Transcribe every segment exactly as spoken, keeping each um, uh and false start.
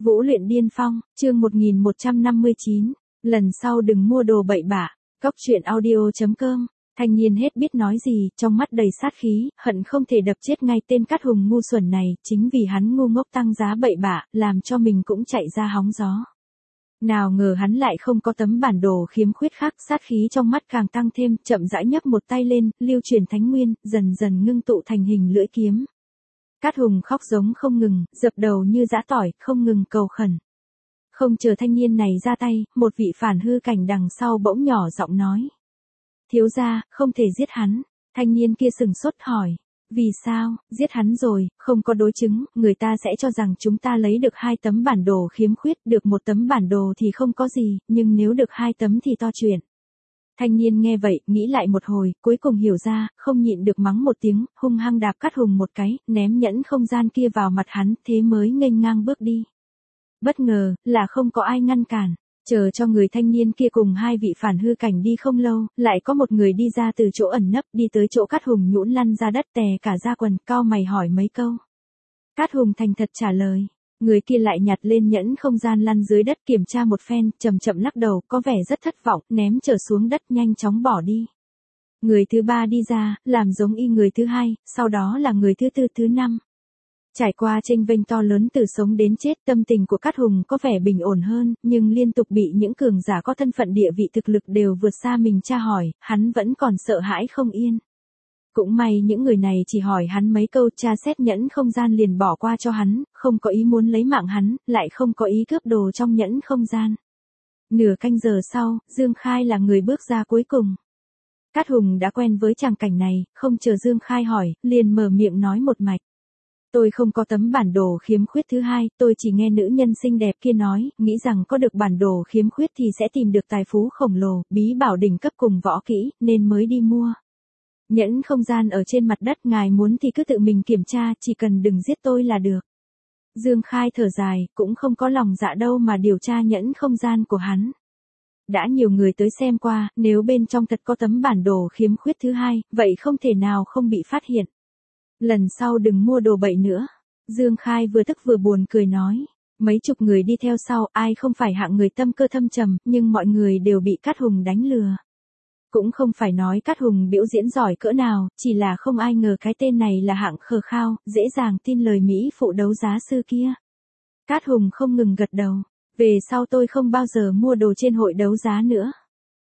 Vũ luyện điên phong, chương một nghìn một trăm năm mươi chín, lần sau đừng mua đồ bậy bạ. Cốc truyện audio chấm com. Thanh niên hết biết nói gì, trong mắt đầy sát khí, hận không thể đập chết ngay tên Cát Hùng ngu xuẩn này, chính vì hắn ngu ngốc tăng giá bậy bạ, làm cho mình cũng chạy ra hóng gió. Nào ngờ hắn lại không có tấm bản đồ khiếm khuyết khác, sát khí trong mắt càng tăng thêm, chậm rãi nhấc một tay lên, lưu truyền thánh nguyên, dần dần ngưng tụ thành hình lưỡi kiếm. Cát Hùng khóc giống không ngừng, dập đầu như giã tỏi, không ngừng cầu khẩn. Không chờ thanh niên này ra tay, một vị phản hư cảnh đằng sau bỗng nhỏ giọng nói. Thiếu gia, không thể giết hắn. Thanh niên kia sừng sốt hỏi. Vì sao, giết hắn rồi, không có đối chứng, người ta sẽ cho rằng chúng ta lấy được hai tấm bản đồ khiếm khuyết, được một tấm bản đồ thì không có gì, nhưng nếu được hai tấm thì to chuyện. Thanh niên nghe vậy, nghĩ lại một hồi, cuối cùng hiểu ra, không nhịn được mắng một tiếng, hung hăng đạp Cát Hùng một cái, ném nhẫn không gian kia vào mặt hắn, thế mới nghênh ngang bước đi. Bất ngờ, là không có ai ngăn cản. Chờ cho người thanh niên kia cùng hai vị phản hư cảnh đi không lâu, lại có một người đi ra từ chỗ ẩn nấp, đi tới chỗ Cát Hùng nhũn lăn ra đất tè cả da quần, cau mày hỏi mấy câu. Cát Hùng thành thật trả lời. Người kia lại nhặt lên nhẫn không gian lăn dưới đất kiểm tra một phen, chậm chậm lắc đầu, có vẻ rất thất vọng, ném trở xuống đất nhanh chóng bỏ đi. Người thứ ba đi ra, làm giống y người thứ hai, sau đó là người thứ tư thứ năm. Trải qua chênh vênh to lớn từ sống đến chết, tâm tình của Cát Hùng có vẻ bình ổn hơn, nhưng liên tục bị những cường giả có thân phận địa vị thực lực đều vượt xa mình tra hỏi, hắn vẫn còn sợ hãi không yên. Cũng may những người này chỉ hỏi hắn mấy câu, tra xét nhẫn không gian liền bỏ qua cho hắn, không có ý muốn lấy mạng hắn, lại không có ý cướp đồ trong nhẫn không gian. Nửa canh giờ sau, Dương Khai là người bước ra cuối cùng. Cát Hùng đã quen với tràng cảnh này, không chờ Dương Khai hỏi, liền mở miệng nói một mạch. Tôi không có tấm bản đồ khiếm khuyết thứ hai, tôi chỉ nghe nữ nhân xinh đẹp kia nói, nghĩ rằng có được bản đồ khiếm khuyết thì sẽ tìm được tài phú khổng lồ, bí bảo đỉnh cấp cùng võ kỹ, nên mới đi mua. Nhẫn không gian ở trên mặt đất, ngài muốn thì cứ tự mình kiểm tra, chỉ cần đừng giết tôi là được. Dương Khai thở dài, cũng không có lòng dạ đâu mà điều tra nhẫn không gian của hắn. Đã nhiều người tới xem qua, nếu bên trong thật có tấm bản đồ khiếm khuyết thứ hai, vậy không thể nào không bị phát hiện. Lần sau đừng mua đồ bậy nữa. Dương Khai vừa tức vừa buồn cười nói. Mấy chục người đi theo sau, ai không phải hạng người tâm cơ thâm trầm, nhưng mọi người đều bị Cát Hùng đánh lừa. Cũng không phải nói Cát Hùng biểu diễn giỏi cỡ nào, chỉ là không ai ngờ cái tên này là hạng khờ khao, dễ dàng tin lời Mỹ phụ đấu giá sư kia. Cát Hùng không ngừng gật đầu. Về sau tôi không bao giờ mua đồ trên hội đấu giá nữa.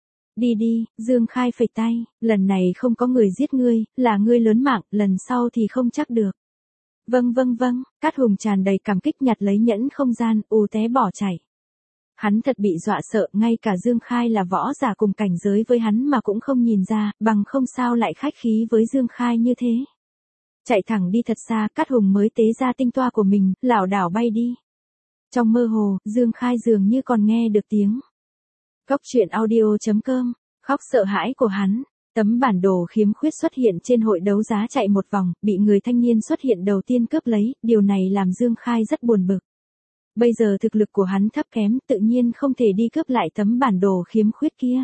Đi đi, Dương Khai phẩy tay, lần này không có người giết ngươi, là ngươi lớn mạng, lần sau thì không chắc được. Vâng vâng vâng, Cát Hùng tràn đầy cảm kích nhặt lấy nhẫn không gian, ù té bỏ chạy. Hắn thật bị dọa sợ, ngay cả Dương Khai là võ giả cùng cảnh giới với hắn mà cũng không nhìn ra, bằng không sao lại khách khí với Dương Khai như thế. Chạy thẳng đi thật xa, Cát Hùng mới tế ra tinh toa của mình, lảo đảo bay đi. Trong mơ hồ, Dương Khai dường như còn nghe được tiếng. Cốc truyện audio chấm com, khóc sợ hãi của hắn. Tấm bản đồ khiếm khuyết xuất hiện trên hội đấu giá chạy một vòng, bị người thanh niên xuất hiện đầu tiên cướp lấy, điều này làm Dương Khai rất buồn bực. Bây giờ thực lực của hắn thấp kém, tự nhiên không thể đi cướp lại tấm bản đồ khiếm khuyết kia.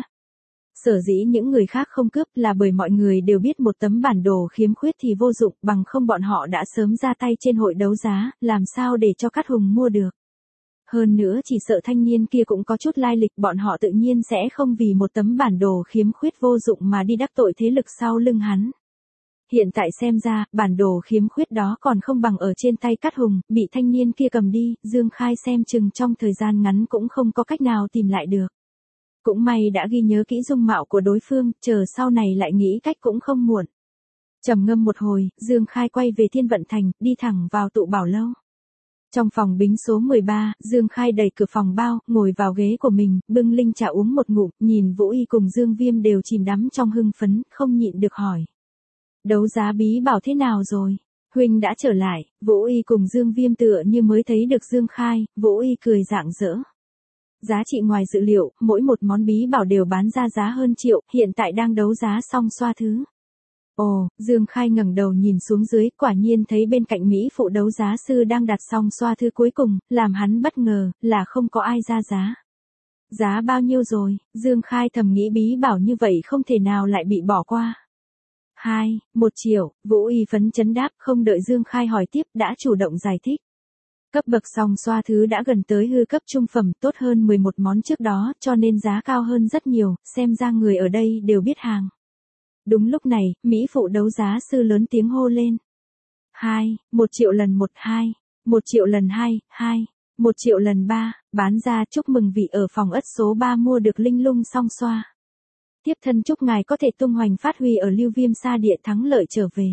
Sở dĩ những người khác không cướp là bởi mọi người đều biết một tấm bản đồ khiếm khuyết thì vô dụng, bằng không bọn họ đã sớm ra tay trên hội đấu giá, làm sao để cho Cát Hùng mua được. Hơn nữa chỉ sợ thanh niên kia cũng có chút lai lịch, bọn họ tự nhiên sẽ không vì một tấm bản đồ khiếm khuyết vô dụng mà đi đắc tội thế lực sau lưng hắn. Hiện tại xem ra, bản đồ khiếm khuyết đó còn không bằng ở trên tay Cát Hùng, bị thanh niên kia cầm đi, Dương Khai xem chừng trong thời gian ngắn cũng không có cách nào tìm lại được. Cũng may đã ghi nhớ kỹ dung mạo của đối phương, chờ sau này lại nghĩ cách cũng không muộn. Trầm ngâm một hồi, Dương Khai quay về Thiên Vận Thành, đi thẳng vào tụ bảo lâu. Trong phòng bính số mười ba, Dương Khai đẩy cửa phòng bao, ngồi vào ghế của mình, bưng linh trà uống một ngụm, nhìn Vũ Y cùng Dương Viêm đều chìm đắm trong hưng phấn, không nhịn được hỏi. Đấu giá bí bảo thế nào rồi? Huynh đã trở lại, Vũ Y cùng Dương Viêm tựa như mới thấy được Dương Khai, Vũ Y cười rạng rỡ. Giá trị ngoài dự liệu, mỗi một món bí bảo đều bán ra giá hơn triệu, hiện tại đang đấu giá xong xoa thứ. Ồ, Dương Khai ngẩng đầu nhìn xuống dưới, quả nhiên thấy bên cạnh Mỹ phụ đấu giá sư đang đặt xong xoa thư cuối cùng, làm hắn bất ngờ, là không có ai ra giá. Giá bao nhiêu rồi? Dương Khai thầm nghĩ bí bảo như vậy không thể nào lại bị bỏ qua. Hai, một triệu, Vũ Y phấn chấn đáp, không đợi Dương Khai hỏi tiếp đã chủ động giải thích. Cấp bậc song xoa thứ đã gần tới hư cấp trung phẩm, tốt hơn mười một món trước đó, cho nên giá cao hơn rất nhiều, xem ra người ở đây đều biết hàng. Đúng lúc này, Mỹ phụ đấu giá sư lớn tiếng hô lên. Hai, một triệu lần một hai, một triệu lần hai, hai, một triệu lần ba, bán ra chúc mừng vị ở phòng ất số ba mua được linh lung song xoa. Tiếp thân chúc ngài có thể tung hoành phát huy ở lưu viêm sa địa thắng lợi trở về.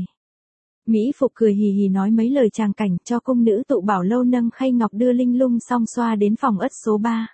Mỹ Phục cười hì hì nói mấy lời tràng cảnh cho cung nữ tụ bảo lâu nâng khay ngọc đưa linh lung song xoa đến phòng ất số ba.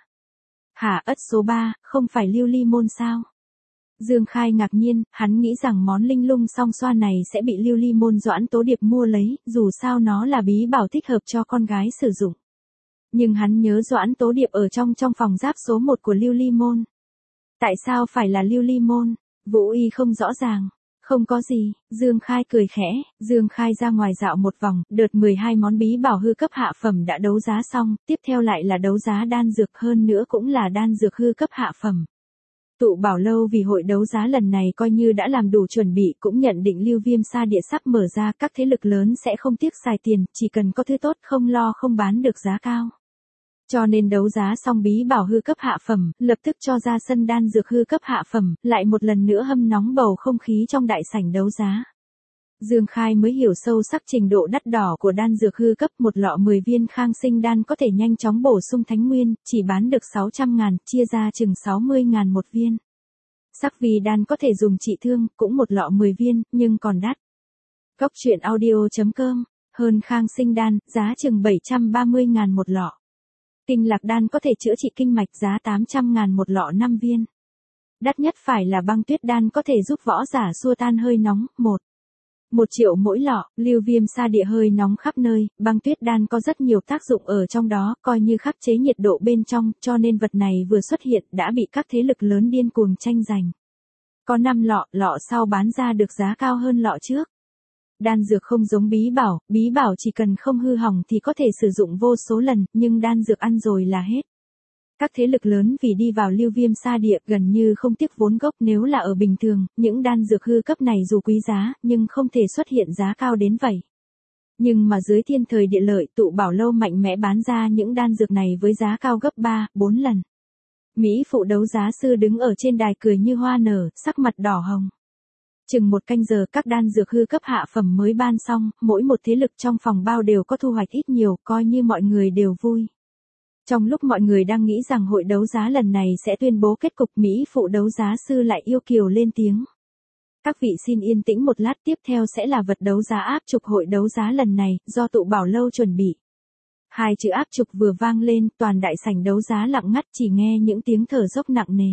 Hả, ất số ba, không phải lưu ly môn sao? Dương Khai ngạc nhiên, hắn nghĩ rằng món linh lung song xoa này sẽ bị lưu ly môn Doãn Tố Điệp mua lấy, dù sao nó là bí bảo thích hợp cho con gái sử dụng. Nhưng hắn nhớ Doãn Tố Điệp ở trong trong phòng giáp số một của lưu ly môn. Tại sao phải là lưu ly môn? Vũ Y không rõ ràng. Không có gì, Dương Khai cười khẽ, Dương Khai ra ngoài dạo một vòng, đợt mười hai món bí bảo hư cấp hạ phẩm đã đấu giá xong, tiếp theo lại là đấu giá đan dược, hơn nữa cũng là đan dược hư cấp hạ phẩm. Tụ bảo lâu vì hội đấu giá lần này coi như đã làm đủ chuẩn bị, cũng nhận định lưu viêm sa địa sắp mở ra, các thế lực lớn sẽ không tiếc xài tiền, chỉ cần có thứ tốt không lo không bán được giá cao. Cho nên đấu giá xong bí bảo hư cấp hạ phẩm, lập tức cho ra sân đan dược hư cấp hạ phẩm, lại một lần nữa hâm nóng bầu không khí trong đại sảnh đấu giá. Dương Khai mới hiểu sâu sắc trình độ đắt đỏ của đan dược hư cấp, một lọ mười viên khang sinh đan có thể nhanh chóng bổ sung thánh nguyên, chỉ bán được sáu trăm ngàn, chia ra chừng sáu mươi ngàn một viên. Sắc vì đan có thể dùng trị thương, cũng một lọ mười viên, nhưng còn đắt. Góc truyện audio chấm com, hơn khang sinh đan, giá chừng bảy trăm ba mươi ngàn một lọ. Kinh lạc đan có thể chữa trị kinh mạch, giá tám trăm ngàn một lọ năm viên. Đắt nhất phải là băng tuyết đan có thể giúp võ giả xua tan hơi nóng, một. Một triệu mỗi lọ, lưu viêm sa địa hơi nóng khắp nơi, băng tuyết đan có rất nhiều tác dụng ở trong đó, coi như khắc chế nhiệt độ bên trong, cho nên vật này vừa xuất hiện đã bị các thế lực lớn điên cuồng tranh giành. Có năm lọ, lọ sau bán ra được giá cao hơn lọ trước. Đan dược không giống bí bảo, bí bảo chỉ cần không hư hỏng thì có thể sử dụng vô số lần, nhưng đan dược ăn rồi là hết. Các thế lực lớn vì đi vào lưu viêm sa địa gần như không tiếc vốn gốc, nếu là ở bình thường, những đan dược hư cấp này dù quý giá, nhưng không thể xuất hiện giá cao đến vậy. Nhưng mà dưới thiên thời địa lợi, tụ bảo lâu mạnh mẽ bán ra những đan dược này với giá cao gấp ba, bốn lần. Mỹ phụ đấu giá sư đứng ở trên đài cười như hoa nở, sắc mặt đỏ hồng. Chừng một canh giờ các đan dược hư cấp hạ phẩm mới ban xong, mỗi một thế lực trong phòng bao đều có thu hoạch ít nhiều, coi như mọi người đều vui. Trong lúc mọi người đang nghĩ rằng hội đấu giá lần này sẽ tuyên bố kết cục, Mỹ phụ đấu giá sư lại yêu kiều lên tiếng. Các vị xin yên tĩnh một lát, tiếp theo sẽ là vật đấu giá áp trục hội đấu giá lần này, do tụ bảo lâu chuẩn bị. Hai chữ áp trục vừa vang lên, toàn đại sảnh đấu giá lặng ngắt, chỉ nghe những tiếng thở dốc nặng nề.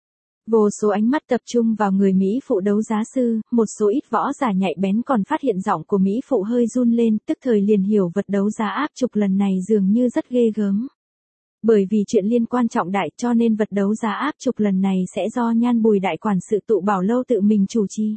Vô số ánh mắt tập trung vào người Mỹ phụ đấu giá sư, một số ít võ giả nhạy bén còn phát hiện giọng của Mỹ phụ hơi run lên, tức thời liền hiểu vật đấu giá áp trục lần này dường như rất ghê gớm. Bởi vì chuyện liên quan trọng đại cho nên vật đấu giá áp trục lần này sẽ do Nhan Bùi đại quản sự tụ bảo lâu tự mình chủ trì.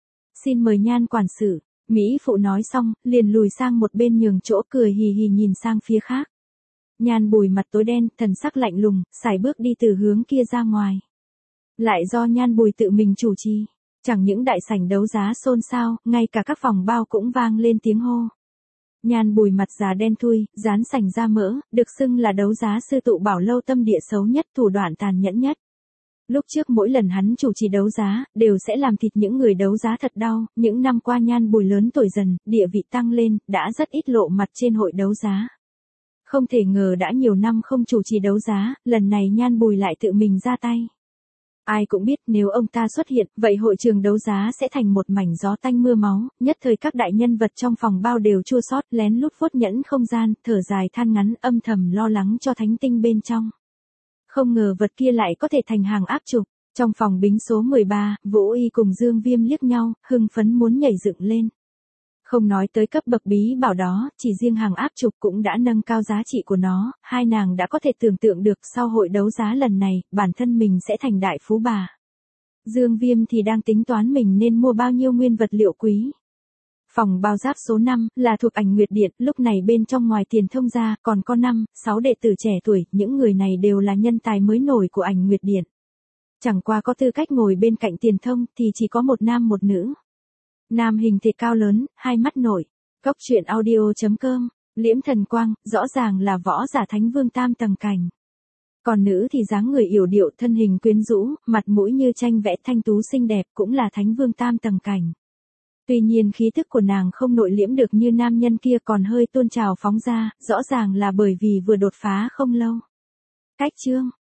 Xin mời Nhan quản sự, Mỹ phụ nói xong, liền lùi sang một bên nhường chỗ, cười hì hì nhìn sang phía khác. Nhan Bùi mặt tối đen, thần sắc lạnh lùng, sải bước đi từ hướng kia ra ngoài. Lại do Nhan Bùi tự mình chủ trì, chẳng những đại sảnh đấu giá xôn xao, ngay cả các phòng bao cũng vang lên tiếng hô. Nhan Bùi mặt già đen thui, dán sành da mỡ, được xưng là đấu giá sư tụ bảo lâu tâm địa xấu nhất, thủ đoạn tàn nhẫn nhất. Lúc trước mỗi lần hắn chủ trì đấu giá, đều sẽ làm thịt những người đấu giá thật đau, những năm qua Nhan Bùi lớn tuổi dần, địa vị tăng lên, đã rất ít lộ mặt trên hội đấu giá. Không thể ngờ đã nhiều năm không chủ trì đấu giá, lần này Nhan Bùi lại tự mình ra tay. Ai cũng biết nếu ông ta xuất hiện, vậy hội trường đấu giá sẽ thành một mảnh gió tanh mưa máu, nhất thời các đại nhân vật trong phòng bao đều chua xót, lén lút vuốt nhẫn không gian, thở dài than ngắn, âm thầm lo lắng cho thánh tinh bên trong. Không ngờ vật kia lại có thể thành hàng áp trục. Trong phòng bính số mười ba, Vũ Y cùng Dương Viêm liếc nhau, hưng phấn muốn nhảy dựng lên. Không nói tới cấp bậc bí bảo đó, chỉ riêng hàng áp trục cũng đã nâng cao giá trị của nó, hai nàng đã có thể tưởng tượng được sau hội đấu giá lần này, bản thân mình sẽ thành đại phú bà. Dương Viêm thì đang tính toán mình nên mua bao nhiêu nguyên vật liệu quý. Phòng bao giáp số năm, là thuộc Ảnh Nguyệt Điện, lúc này bên trong ngoài tiền thông gia, còn có năm, sáu đệ tử trẻ tuổi, những người này đều là nhân tài mới nổi của Ảnh Nguyệt Điện. Chẳng qua có tư cách ngồi bên cạnh tiền thông, thì chỉ có một nam một nữ. Nam hình thể cao lớn, hai mắt nổi. Góc truyện audio chấm com Liễm thần quang, rõ ràng là võ giả thánh vương tam tầng cảnh. Còn nữ thì dáng người yểu điệu, thân hình quyến rũ, mặt mũi như tranh vẽ, thanh tú xinh đẹp, cũng là thánh vương tam tầng cảnh. Tuy nhiên khí thức của nàng không nội liễm được như nam nhân kia, còn hơi tuôn trào phóng ra, rõ ràng là bởi vì vừa đột phá không lâu. Cách chương